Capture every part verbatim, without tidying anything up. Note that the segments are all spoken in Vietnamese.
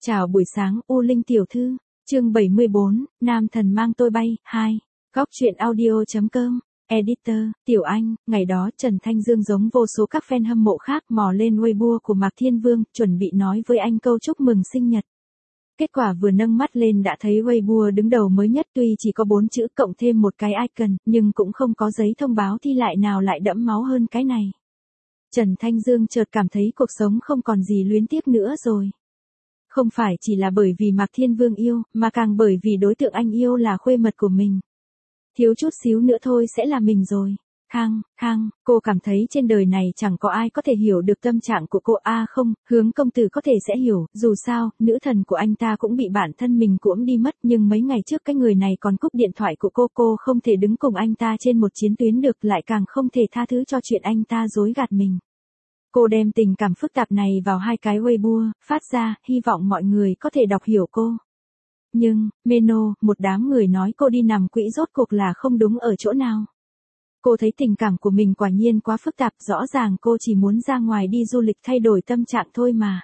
Chào buổi sáng U Linh tiểu thư, chương bảy mươi bốn, Nam thần mang tôi bay, hai, góc truyện audio.com, editor, Tiểu Anh, ngày đó Trần Thanh Dương giống vô số các fan hâm mộ khác mò lên Weibo của Mạc Thiên Vương, chuẩn bị nói với anh câu chúc mừng sinh nhật. Kết quả vừa nâng mắt lên đã thấy Weibo đứng đầu mới nhất, tuy chỉ có bốn chữ cộng thêm một cái icon, nhưng cũng không có giấy thông báo thi lại nào lại đẫm máu hơn cái này. Trần Thanh Dương chợt cảm thấy cuộc sống không còn gì luyến tiếc nữa rồi. Không phải chỉ là bởi vì Mạc Thiên Vương yêu, mà càng bởi vì đối tượng anh yêu là khuê mật của mình. Thiếu chút xíu nữa thôi sẽ là mình rồi. Khang, Khang, cô cảm thấy trên đời này chẳng có ai có thể hiểu được tâm trạng của cô. À không, Hướng công tử có thể sẽ hiểu, dù sao, nữ thần của anh ta cũng bị bản thân mình cuỗm đi mất, nhưng mấy ngày trước cái người này còn cúp điện thoại của cô. Cô không thể đứng cùng anh ta trên một chiến tuyến được, lại càng không thể tha thứ cho chuyện anh ta dối gạt mình. Cô đem tình cảm phức tạp này vào hai cái Weibo, phát ra, hy vọng mọi người có thể đọc hiểu cô. Nhưng, Meno, một đám người nói cô đi nằm quỹ rốt cuộc là không đúng ở chỗ nào. Cô thấy tình cảm của mình quả nhiên quá phức tạp, rõ ràng cô chỉ muốn ra ngoài đi du lịch thay đổi tâm trạng thôi mà.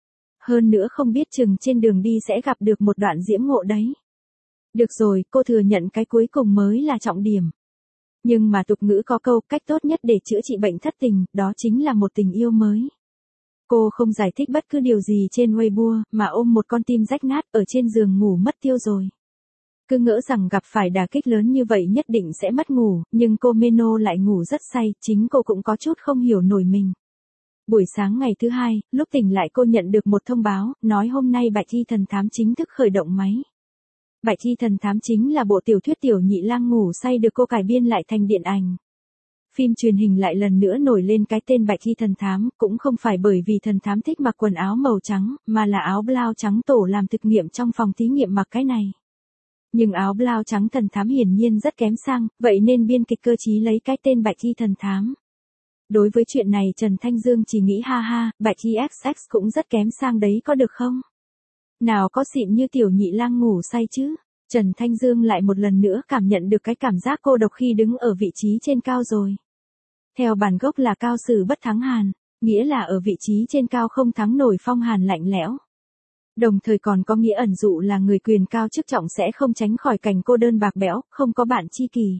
Hơn nữa không biết chừng trên đường đi sẽ gặp được một đoạn diễm ngộ đấy. Được rồi, cô thừa nhận cái cuối cùng mới là trọng điểm. Nhưng mà tục ngữ có câu, cách tốt nhất để chữa trị bệnh thất tình, đó chính là một tình yêu mới. Cô không giải thích bất cứ điều gì trên Weibo, mà ôm một con tim rách nát ở trên giường ngủ mất tiêu rồi. Cứ ngỡ rằng gặp phải đả kích lớn như vậy nhất định sẽ mất ngủ, nhưng cô Meno lại ngủ rất say, chính cô cũng có chút không hiểu nổi mình. Buổi sáng ngày thứ hai, lúc tỉnh lại cô nhận được một thông báo, nói hôm nay Bạch Y Thần Thám chính thức khởi động máy. Bạch Y Thần Thám chính là bộ tiểu thuyết Tiểu Nhị Lang ngủ say được cô cải biên lại thành điện ảnh. Phim truyền hình lại lần nữa nổi lên cái tên Bạch Y Thần Thám, cũng không phải bởi vì thần thám thích mặc quần áo màu trắng, mà là áo blau trắng tổ làm thực nghiệm trong phòng thí nghiệm mặc cái này. Nhưng áo blau trắng thần thám hiển nhiên rất kém sang, vậy nên biên kịch cơ chí lấy cái tên Bạch Y Thần Thám. Đối với chuyện này Trần Thanh Dương chỉ nghĩ ha ha, Bạch Y ích ích cũng rất kém sang đấy có được không? Nào có xịn như Tiểu Nhị Lang ngủ say chứ? Trần Thanh Dương lại một lần nữa cảm nhận được cái cảm giác cô độc khi đứng ở vị trí trên cao rồi. Theo bản gốc là cao sử bất thắng hàn, nghĩa là ở vị trí trên cao không thắng nổi phong hàn lạnh lẽo. Đồng thời còn có nghĩa ẩn dụ là người quyền cao chức trọng sẽ không tránh khỏi cảnh cô đơn bạc bẽo, không có bạn tri kỷ.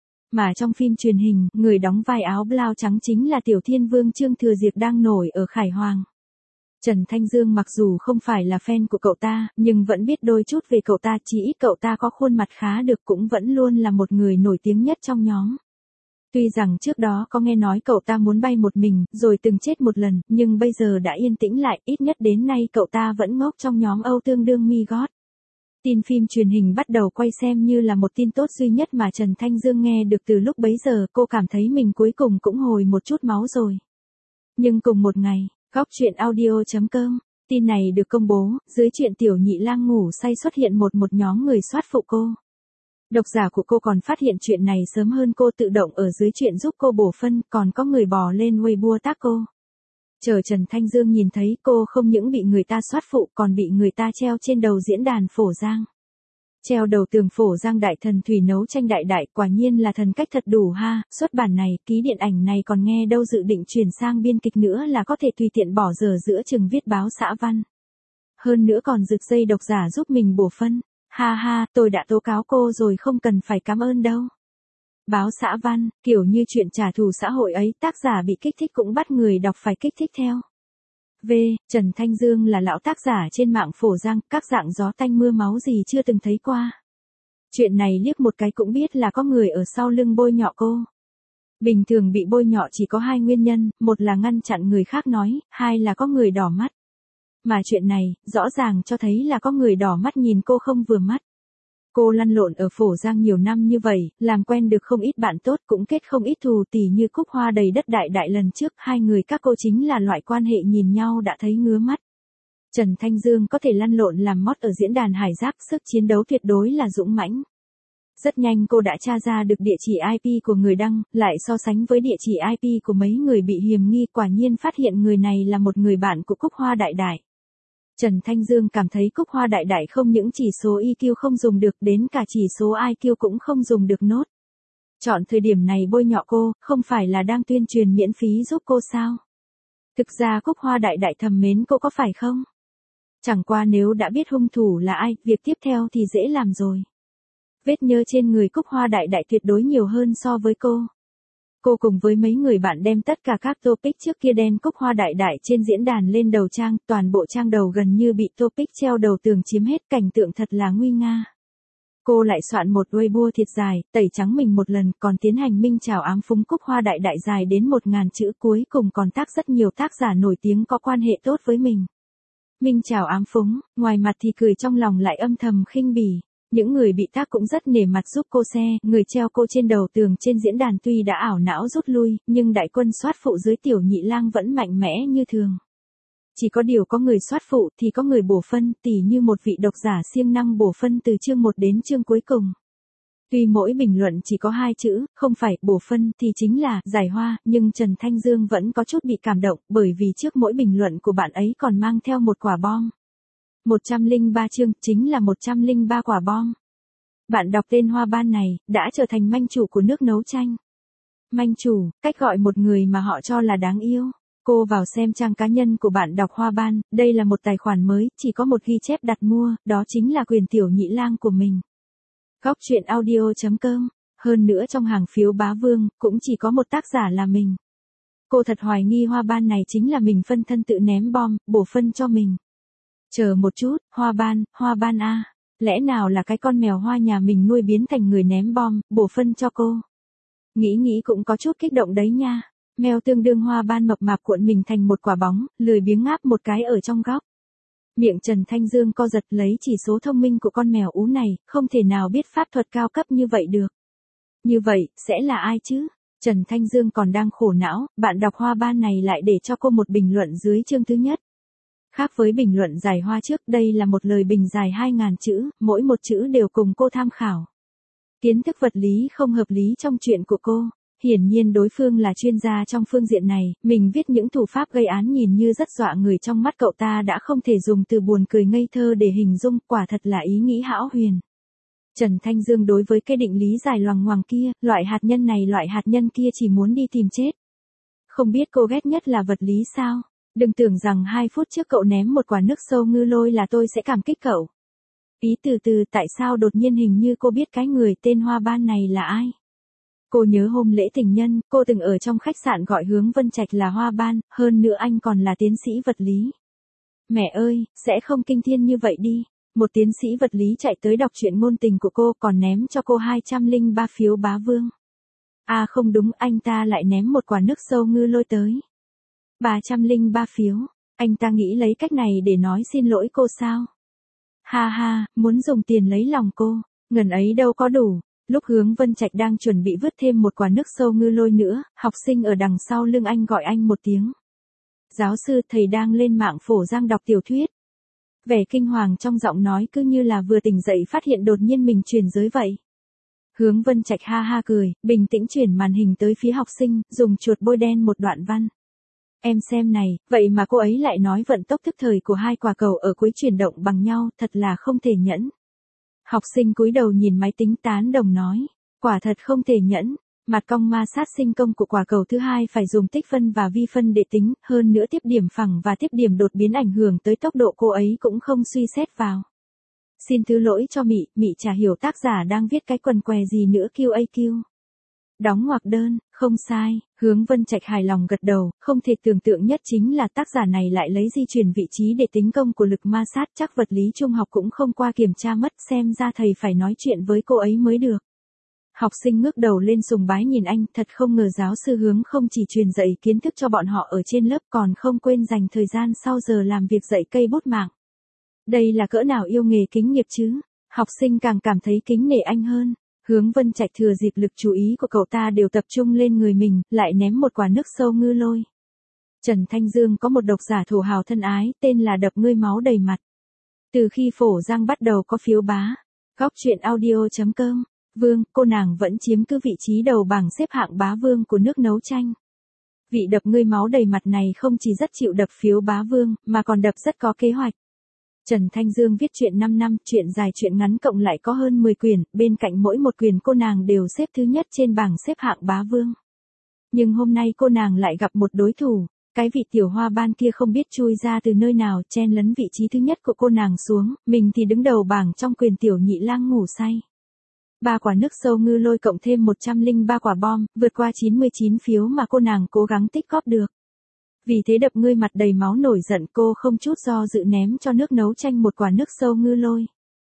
Mà trong phim truyền hình, người đóng vai áo blau trắng chính là Tiểu Thiên Vương Trương Thừa Diệp đang nổi ở Khải Hoàng. Trần Thanh Dương mặc dù không phải là fan của cậu ta, nhưng vẫn biết đôi chút về cậu ta, chỉ ít cậu ta có khuôn mặt khá được, cũng vẫn luôn là một người nổi tiếng nhất trong nhóm. Tuy rằng trước đó có nghe nói cậu ta muốn bay một mình, rồi từng chết một lần, nhưng bây giờ đã yên tĩnh lại, ít nhất đến nay cậu ta vẫn ngốc trong nhóm Âu tương đương mi gót. Tin phim truyền hình bắt đầu quay xem như là một tin tốt duy nhất mà Trần Thanh Dương nghe được. Từ lúc bấy giờ cô cảm thấy mình cuối cùng cũng hồi một chút máu rồi. Nhưng cùng một ngày, góc truyện audio.com, tin này được công bố, dưới truyện Tiểu Nhị Lang ngủ say xuất hiện một một nhóm người soát phụ cô. Độc giả của cô còn phát hiện chuyện này sớm hơn cô, tự động ở dưới truyện giúp cô bổ phân, còn có người bò lên Weibo tác cô. Chờ Trần Thanh Dương nhìn thấy cô không những bị người ta soát phụ còn bị người ta treo trên đầu diễn đàn Phổ Giang. Treo đầu tường Phổ Giang đại thần thủy nấu tranh đại đại, quả nhiên là thần cách thật đủ ha. Xuất bản này, ký điện ảnh này còn nghe đâu dự định chuyển sang biên kịch nữa là có thể tùy tiện bỏ giờ giữa chừng viết báo xã văn. Hơn nữa còn rực dây độc giả giúp mình bổ phân. Ha ha, tôi đã tố cáo cô rồi, không cần phải cảm ơn đâu. Báo xã văn, kiểu như chuyện trả thù xã hội ấy, tác giả bị kích thích cũng bắt người đọc phải kích thích theo. V. Trần Thanh Dương là lão tác giả trên mạng Phổ Giang, các dạng gió tanh mưa máu gì chưa từng thấy qua. Chuyện này liếc một cái cũng biết là có người ở sau lưng bôi nhọ cô. Bình thường bị bôi nhọ chỉ có hai nguyên nhân, một là ngăn chặn người khác nói, hai là có người đỏ mắt. Mà chuyện này, rõ ràng cho thấy là có người đỏ mắt nhìn cô không vừa mắt. Cô lăn lộn ở Phổ Giang nhiều năm như vậy, làm quen được không ít bạn tốt, cũng kết không ít thù tỉ như Cúc Hoa đầy đất đại đại lần trước, hai người các cô chính là loại quan hệ nhìn nhau đã thấy ngứa mắt. Trần Thanh Dương có thể lăn lộn làm mót ở diễn đàn Hải Giáp, sức chiến đấu tuyệt đối là dũng mãnh. Rất nhanh cô đã tra ra được địa chỉ i pê của người đăng, lại so sánh với địa chỉ i pê của mấy người bị hiềm nghi, quả nhiên phát hiện người này là một người bạn của Cúc Hoa đại đại. Trần Thanh Dương cảm thấy Cúc Hoa đại đại không những chỉ số i kiu không dùng được, đến cả chỉ số i kiu cũng không dùng được nốt. Chọn thời điểm này bôi nhọ cô, không phải là đang tuyên truyền miễn phí giúp cô sao? Thực ra Cúc Hoa đại đại thầm mến cô có phải không? Chẳng qua nếu đã biết hung thủ là ai, việc tiếp theo thì dễ làm rồi. Vết nhơ trên người Cúc Hoa Đại Đại tuyệt đối nhiều hơn so với cô. Cô cùng với mấy người bạn đem tất cả các topic trước kia đen Cúc Hoa Đại Đại trên diễn đàn lên đầu trang, toàn bộ trang đầu gần như bị topic treo đầu tường chiếm hết, cảnh tượng thật là nguy nga. Cô lại soạn một Weibo thiệt dài, tẩy trắng mình một lần, còn tiến hành minh chào ám phúng Cúc Hoa Đại Đại dài đến một ngàn chữ, cuối cùng còn tác rất nhiều tác giả nổi tiếng có quan hệ tốt với mình. Minh chào ám phúng, ngoài mặt thì cười trong lòng lại âm thầm khinh bỉ. Những người bị tác cũng rất nể mặt giúp cô xe, người treo cô trên đầu tường trên diễn đàn tuy đã ảo não rút lui, nhưng đại quân soát phụ dưới Tiểu Nhị Lang vẫn mạnh mẽ như thường. Chỉ có điều có người soát phụ thì có người bổ phân, tỉ như một vị độc giả siêng năng bổ phân từ chương một đến chương cuối cùng. Tuy mỗi bình luận chỉ có hai chữ, không phải bổ phân thì chính là giải hoa, nhưng Trần Thanh Dương vẫn có chút bị cảm động, bởi vì trước mỗi bình luận của bạn ấy còn mang theo một quả bom. một trăm lẻ ba chương, chính là một trăm lẻ ba quả bom. Bạn đọc tên Hoa Ban này, đã trở thành manh chủ của nước nấu chanh. Manh chủ, cách gọi một người mà họ cho là đáng yêu. Cô vào xem trang cá nhân của bạn đọc Hoa Ban, đây là một tài khoản mới, chỉ có một ghi chép đặt mua, đó chính là quyền Tiểu Nhị Lang của mình. Góc truyện audio chấm com, hơn nữa trong hàng phiếu bá vương, cũng chỉ có một tác giả là mình. Cô thật hoài nghi Hoa Ban này chính là mình phân thân tự ném bom, bổ phân cho mình. Chờ một chút, Hoa Ban, Hoa Ban a, lẽ nào là cái con mèo hoa nhà mình nuôi biến thành người ném bom, bổ phân cho cô? Nghĩ nghĩ cũng có chút kích động đấy nha. Mèo tương đương Hoa Ban mập mạp cuộn mình thành một quả bóng, lười biếng ngáp một cái ở trong góc. Miệng Trần Thanh Dương co giật, lấy chỉ số thông minh của con mèo ú này, không thể nào biết pháp thuật cao cấp như vậy được. Như vậy, sẽ là ai chứ? Trần Thanh Dương còn đang khổ não, bạn đọc Hoa Ban này lại để cho cô một bình luận dưới chương thứ nhất. Khác với bình luận giải hoa trước, đây là một lời bình dài hai ngàn chữ, mỗi một chữ đều cùng cô tham khảo. Kiến thức vật lý không hợp lý trong chuyện của cô. Hiển nhiên đối phương là chuyên gia trong phương diện này, mình viết những thủ pháp gây án nhìn như rất dọa người, trong mắt cậu ta đã không thể dùng từ buồn cười ngây thơ để hình dung, quả thật là ý nghĩ hão huyền. Trần Thanh Dương đối với cái định lý dài loằng ngoằng kia, loại hạt nhân này loại hạt nhân kia chỉ muốn đi tìm chết. Không biết cô ghét nhất là vật lý sao? Đừng tưởng rằng hai phút trước cậu ném một quả nước sâu ngư lôi là tôi sẽ cảm kích cậu. Ý từ từ, tại sao đột nhiên hình như cô biết cái người tên Hoa Ban này là ai? Cô nhớ hôm lễ tình nhân, cô từng ở trong khách sạn gọi Hướng Vân Trạch là Hoa Ban, hơn nữa anh còn là tiến sĩ vật lý. Mẹ ơi, sẽ không kinh thiên như vậy đi. Một tiến sĩ vật lý chạy tới đọc truyện ngôn tình của cô, còn ném cho cô hai trăm lẻ ba phiếu bá vương. À không đúng, anh ta lại ném một quả nước sâu ngư lôi tới. ba trăm lẻ ba phiếu, anh ta nghĩ lấy cách này để nói xin lỗi cô sao? Ha ha, muốn dùng tiền lấy lòng cô, ngần ấy đâu có đủ. Lúc Hướng Vân Trạch đang chuẩn bị vứt thêm một quả nước sâu ngư lôi nữa, học sinh ở đằng sau lưng anh gọi anh một tiếng. Giáo sư, thầy đang lên mạng phổ giang đọc tiểu thuyết. Vẻ kinh hoàng trong giọng nói cứ như là vừa tỉnh dậy phát hiện đột nhiên mình chuyển giới vậy. Hướng Vân Trạch ha ha cười, bình tĩnh chuyển màn hình tới phía học sinh, dùng chuột bôi đen một đoạn văn. Em xem này, vậy mà cô ấy lại nói vận tốc tức thời của hai quả cầu ở cuối chuyển động bằng nhau, thật là không thể nhẫn. Học sinh cúi đầu nhìn máy tính tán đồng nói, quả thật không thể nhẫn, mặt cong ma sát sinh công của quả cầu thứ hai phải dùng tích phân và vi phân để tính, hơn nữa tiếp điểm phẳng và tiếp điểm đột biến ảnh hưởng tới tốc độ cô ấy cũng không suy xét vào. Xin thứ lỗi cho Mị, Mị chả hiểu tác giả đang viết cái quần què gì nữa quy a quy. Đóng ngoặc đơn, không sai, Hướng Vân Trạch hài lòng gật đầu, không thể tưởng tượng nhất chính là tác giả này lại lấy di chuyển vị trí để tính công của lực ma sát, chắc vật lý trung học cũng không qua kiểm tra mất, xem ra thầy phải nói chuyện với cô ấy mới được. Học sinh ngước đầu lên sùng bái nhìn anh, thật không ngờ giáo sư Hướng không chỉ truyền dạy kiến thức cho bọn họ ở trên lớp còn không quên dành thời gian sau giờ làm việc dạy cây bút mạng. Đây là cỡ nào yêu nghề kính nghiệp chứ, học sinh càng cảm thấy kính nể anh hơn. Hướng Vân Trạch thừa dịp lực chú ý của cậu ta đều tập trung lên người mình, lại ném một quả nước sâu ngư lôi. Trần Thanh Dương có một độc giả thổ hào thân ái, tên là Đập Ngươi Máu Đầy Mặt. Từ khi Phổ Giang bắt đầu có phiếu bá, góc truyện audio chấm com, Vương, cô nàng vẫn chiếm cứ vị trí đầu bảng xếp hạng bá vương của nước nấu chanh. Vị Đập Ngươi Máu Đầy Mặt này không chỉ rất chịu đập phiếu bá vương, mà còn đập rất có kế hoạch. Trần Thanh Dương viết truyện năm năm, truyện dài truyện ngắn cộng lại có hơn mười quyển, bên cạnh mỗi một quyển cô nàng đều xếp thứ nhất trên bảng xếp hạng bá vương. Nhưng hôm nay cô nàng lại gặp một đối thủ, Cái vị tiểu hoa ban kia không biết chui ra từ nơi nào chen lấn vị trí thứ nhất của cô nàng xuống, mình thì đứng đầu bảng trong quyền tiểu nhị lang ngủ say. Ba quả nước sâu ngư lôi cộng thêm một trăm lẻ ba quả bom, vượt qua chín mươi chín phiếu mà cô nàng cố gắng tích góp được. Vì thế đập ngươi mặt đầy máu nổi giận, cô không chút do dự ném cho nước nấu chanh một quả nước sâu ngư lôi.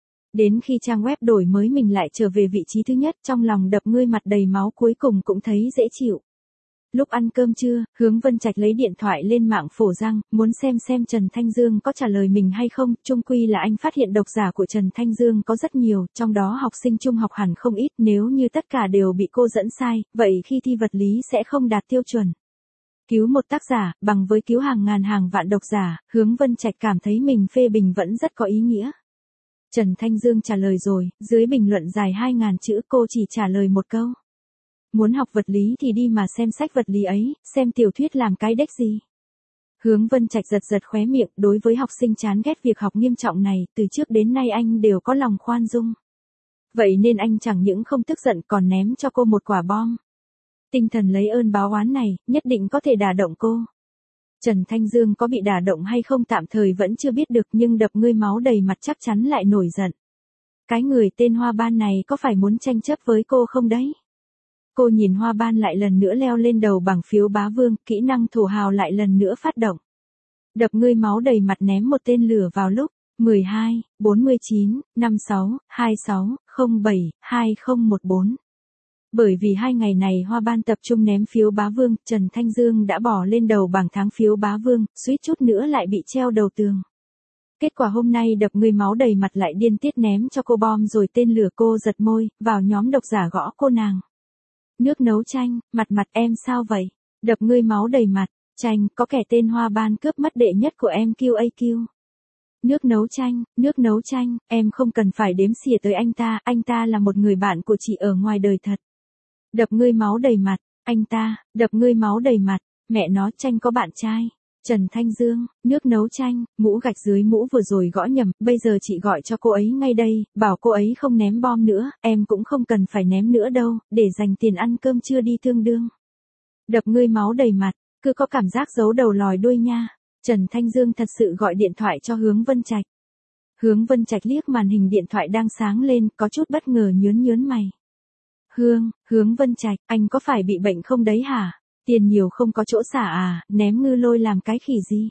Đến khi trang web đổi mới mình lại trở về vị trí thứ nhất, trong lòng đập ngươi mặt đầy máu cuối cùng cũng thấy dễ chịu. Lúc ăn cơm trưa, Hướng Vân Trạch lấy điện thoại lên mạng phổ răng, muốn xem xem Trần Thanh Dương có trả lời mình hay không, chung quy là anh phát hiện độc giả của Trần Thanh Dương có rất nhiều, trong đó học sinh trung học hẳn không ít, nếu như tất cả đều bị cô dẫn sai, vậy khi thi vật lý sẽ không đạt tiêu chuẩn. Cứu một tác giả, bằng với cứu hàng ngàn hàng vạn độc giả, Hướng Vân Trạch cảm thấy mình phê bình vẫn rất có ý nghĩa. Trần Thanh Dương trả lời rồi, dưới bình luận dài hai ngàn chữ cô chỉ trả lời một câu. Muốn học vật lý thì đi mà xem sách vật lý ấy, xem tiểu thuyết làm cái đếch gì. Hướng Vân Trạch giật giật khóe miệng, đối với học sinh chán ghét việc học nghiêm trọng này, từ trước đến nay anh đều có lòng khoan dung. Vậy nên anh chẳng những không tức giận còn ném cho cô một quả bom. Tinh thần lấy ơn báo oán này, nhất định có thể đả động cô. Trần Thanh Dương có bị đả động hay không tạm thời vẫn chưa biết được, nhưng đập ngươi máu đầy mặt chắc chắn lại nổi giận. Cái người tên Hoa Ban này có phải muốn tranh chấp với cô không đấy? Cô nhìn Hoa Ban lại lần nữa leo lên đầu bảng phiếu bá vương, kỹ năng thổ hào lại lần nữa phát động. Đập ngươi máu đầy mặt ném một tên lửa vào lúc mười hai, bốn mươi chín, năm mươi sáu, hai mươi sáu, không bảy, hai không một bốn. Bởi vì hai ngày này Hoa Ban tập trung ném phiếu bá vương, Trần Thanh Dương đã bỏ lên đầu bảng tháng phiếu bá vương, suýt chút nữa lại bị treo đầu tường. Kết quả hôm nay đập ngươi máu đầy mặt lại điên tiết ném cho cô bom rồi tên lửa, cô giật môi, vào nhóm độc giả gõ cô nàng. Nước nấu chanh, mặt mặt em sao vậy? Đập ngươi máu đầy mặt, chanh, có kẻ tên Hoa Ban cướp mất đệ nhất của em quy a quy. Nước nấu chanh, nước nấu chanh, em không cần phải đếm xỉa tới anh ta, anh ta là một người bạn của chị ở ngoài đời thật. Đập ngươi máu đầy mặt, anh ta, đập ngươi máu đầy mặt, mẹ nó chanh có bạn trai. Trần Thanh Dương, nước nấu chanh, mũ gạch dưới mũ vừa rồi gõ nhầm, bây giờ chị gọi cho cô ấy ngay đây, bảo cô ấy không ném bom nữa, em cũng không cần phải ném nữa đâu, để dành tiền ăn cơm trưa đi tương đương. Đập ngươi máu đầy mặt, cứ có cảm giác giấu đầu lòi đuôi nha. Trần Thanh Dương thật sự gọi điện thoại cho Hướng Vân Trạch. Hướng Vân Trạch liếc màn hình điện thoại đang sáng lên, có chút bất ngờ nhớn nhớn mày. Hương, Hướng Vân Trạch, anh có phải bị bệnh không đấy hả? Tiền nhiều không có chỗ xả à, ném ngư lôi làm cái khỉ gì?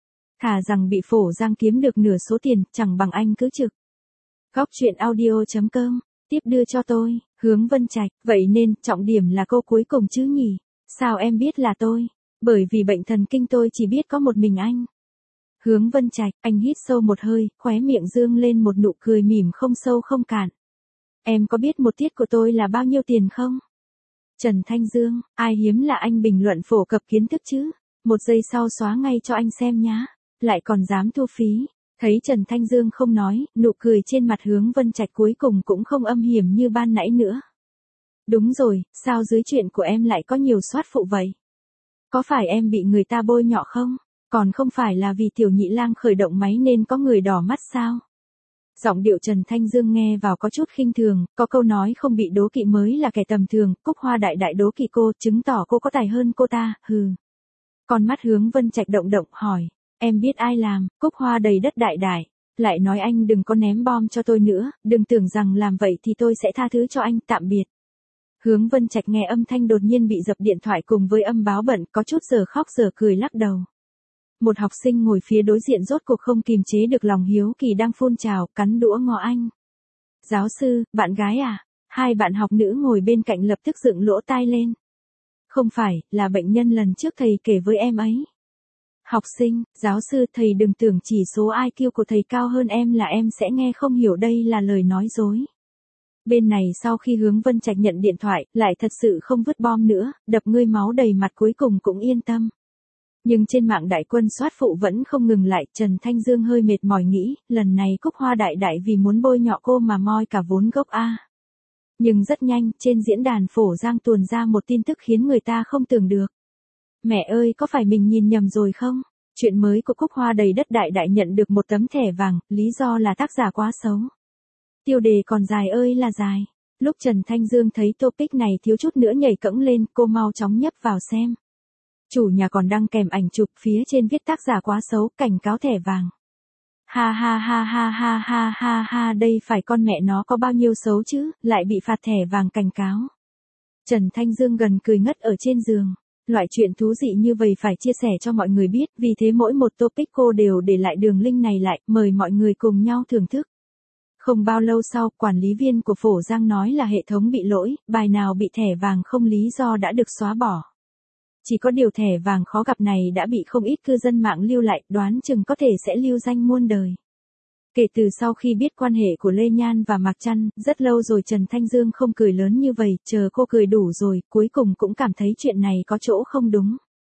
Thà rằng bị phổ giang kiếm được nửa số tiền, chẳng bằng anh cứ trực. Góc truyện audio chấm com, tiếp đưa cho tôi, Hướng Vân Trạch, vậy nên, trọng điểm là câu cuối cùng chứ nhỉ? Sao em biết là tôi? Bởi vì bệnh thần kinh tôi chỉ biết có một mình anh. Hướng Vân Trạch, anh hít sâu một hơi, khóe miệng dương lên một nụ cười mỉm không sâu không cạn. Em có biết một tiết của tôi là bao nhiêu tiền không? Trần Thanh Dương, ai hiếm là anh bình luận phổ cập kiến thức chứ? Một giây sau xóa ngay cho anh xem nhá. Lại còn dám thu phí. Thấy Trần Thanh Dương không nói, nụ cười trên mặt Hướng Vân Trạch cuối cùng cũng không âm hiểm như ban nãy nữa. Đúng rồi, sao dưới chuyện của em lại có nhiều soát phụ vậy? Có phải em bị người ta bôi nhọ không? Còn không phải là vì tiểu nhị lang khởi động máy nên có người đỏ mắt sao? Giọng điệu Trần Thanh Dương nghe vào có chút khinh thường, có câu nói không bị đố kỵ mới là kẻ tầm thường, Cúc Hoa đại đại đố kỵ cô, chứng tỏ cô có tài hơn cô ta, hừ. Con mắt Hướng Vân Trạch động động, hỏi, em biết ai làm? Cúc Hoa đầy đất đại đại, lại nói anh đừng có ném bom cho tôi nữa, đừng tưởng rằng làm vậy thì tôi sẽ tha thứ cho anh, tạm biệt. Hướng Vân Trạch nghe âm thanh đột nhiên bị dập điện thoại cùng với âm báo bận, có chút giờ khóc giờ cười lắc đầu. Một học sinh ngồi phía đối diện rốt cuộc không kìm chế được lòng hiếu kỳ đang phun trào, cắn đũa ngó anh. Giáo sư, bạn gái à? Hai bạn học nữ ngồi bên cạnh lập tức dựng lỗ tai lên. Không phải, là bệnh nhân lần trước thầy kể với em ấy. Học sinh, giáo sư, thầy đừng tưởng chỉ số i kiu của thầy cao hơn em là em sẽ nghe không hiểu, đây là lời nói dối. Bên này sau khi Hướng Vân Trạch nhận điện thoại, lại thật sự không vứt bom nữa, đập ngươi máu đầy mặt cuối cùng cũng yên tâm. Nhưng trên mạng đại quân soát phụ vẫn không ngừng lại, Trần Thanh Dương hơi mệt mỏi nghĩ, lần này Cúc Hoa đại đại vì muốn bôi nhọ cô mà moi cả vốn gốc a. Nhưng rất nhanh, trên diễn đàn phổ giang tuồn ra một tin tức khiến người ta không tưởng được. Mẹ ơi, có phải mình nhìn nhầm rồi không? Chuyện mới của Cúc Hoa đầy đất đại đại nhận được một tấm thẻ vàng, lý do là tác giả quá xấu. Tiêu đề còn dài ơi là dài. Lúc Trần Thanh Dương thấy topic này thiếu chút nữa nhảy cẫng lên, cô mau chóng nhấp vào xem. Chủ nhà còn đăng kèm ảnh chụp, phía trên viết tác giả quá xấu, cảnh cáo thẻ vàng. Ha ha ha ha ha ha ha ha, đây phải con mẹ nó có bao nhiêu xấu chứ, lại bị phạt thẻ vàng cảnh cáo. Trần Thanh Dương gần cười ngất ở trên giường. Loại chuyện thú vị như vậy phải chia sẻ cho mọi người biết, vì thế mỗi một topic cô đều để lại đường link này lại, mời mọi người cùng nhau thưởng thức. Không bao lâu sau, quản lý viên của Phổ Giang nói là hệ thống bị lỗi, bài nào bị thẻ vàng không lý do đã được xóa bỏ. Chỉ có điều thẻ vàng khó gặp này đã bị không ít cư dân mạng lưu lại, đoán chừng có thể sẽ lưu danh muôn đời. Kể từ sau khi biết quan hệ của Lê Nhan và Mạc Trăn, rất lâu rồi Trần Thanh Dương không cười lớn như vậy, chờ cô cười đủ rồi, cuối cùng cũng cảm thấy chuyện này có chỗ không đúng.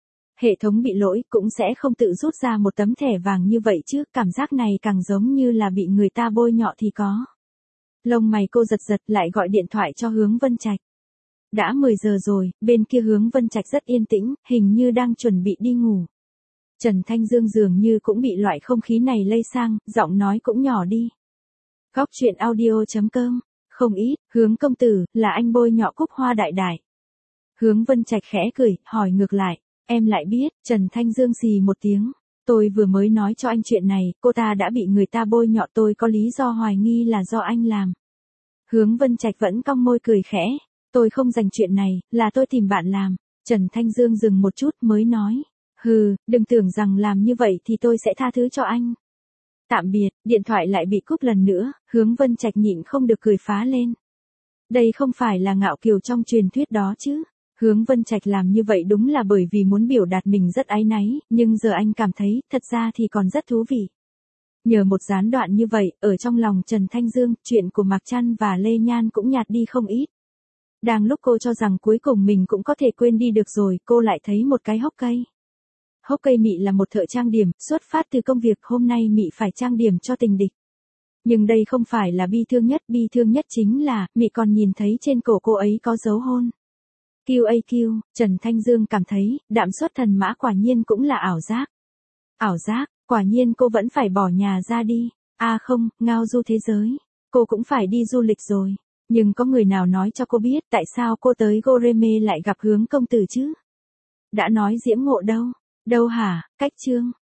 Hệ thống bị lỗi cũng sẽ không tự rút ra một tấm thẻ vàng như vậy chứ, cảm giác này càng giống như là bị người ta bôi nhọ thì có. Lông mày cô giật giật lại gọi điện thoại cho Hướng Vân Trạch. Đã mười giờ rồi, bên kia Hướng Vân Trạch rất yên tĩnh, hình như đang chuẩn bị đi ngủ. Trần Thanh Dương dường như cũng bị loại không khí này lây sang, giọng nói cũng nhỏ đi. Góc truyện audio chấm com, không ít, Hướng công tử, là anh bôi nhọ Cúc Hoa đại đại. Hướng Vân Trạch khẽ cười, hỏi ngược lại, em lại biết, Trần Thanh Dương xì một tiếng. Tôi vừa mới nói cho anh chuyện này, cô ta đã bị người ta bôi nhọ, tôi có lý do hoài nghi là do anh làm. Hướng Vân Trạch vẫn cong môi cười khẽ, tôi không dành chuyện này, là tôi tìm bạn làm. Trần Thanh Dương dừng một chút mới nói. Hừ, đừng tưởng rằng làm như vậy thì tôi sẽ tha thứ cho anh. Tạm biệt, điện thoại lại bị cúp lần nữa, Hướng Vân Trạch nhịn không được cười phá lên. Đây không phải là ngạo kiều trong truyền thuyết đó chứ. Hướng Vân Trạch làm như vậy đúng là bởi vì muốn biểu đạt mình rất áy náy, nhưng giờ anh cảm thấy, thật ra thì còn rất thú vị. Nhờ một gián đoạn như vậy, ở trong lòng Trần Thanh Dương, chuyện của Mạc Trăn và Lê Nhan cũng nhạt đi không ít. Đang lúc cô cho rằng cuối cùng mình cũng có thể quên đi được rồi, cô lại thấy một cái hốc cây. Hốc cây Mị là một thợ trang điểm, xuất phát từ công việc hôm nay Mị phải trang điểm cho tình địch. Nhưng đây không phải là bi thương nhất, bi thương nhất chính là, Mị còn nhìn thấy trên cổ cô ấy có dấu hôn. Q A Q, Trần Thanh Dương cảm thấy, đạm xuất thần mã quả nhiên cũng là ảo giác. Ảo giác, quả nhiên cô vẫn phải bỏ nhà ra đi. À không, ngao du thế giới. Cô cũng phải đi du lịch rồi. Nhưng có người nào nói cho cô biết tại sao cô tới Goreme lại gặp Hướng công tử chứ? Đã nói diễm ngộ đâu? Đâu hả, cách chương.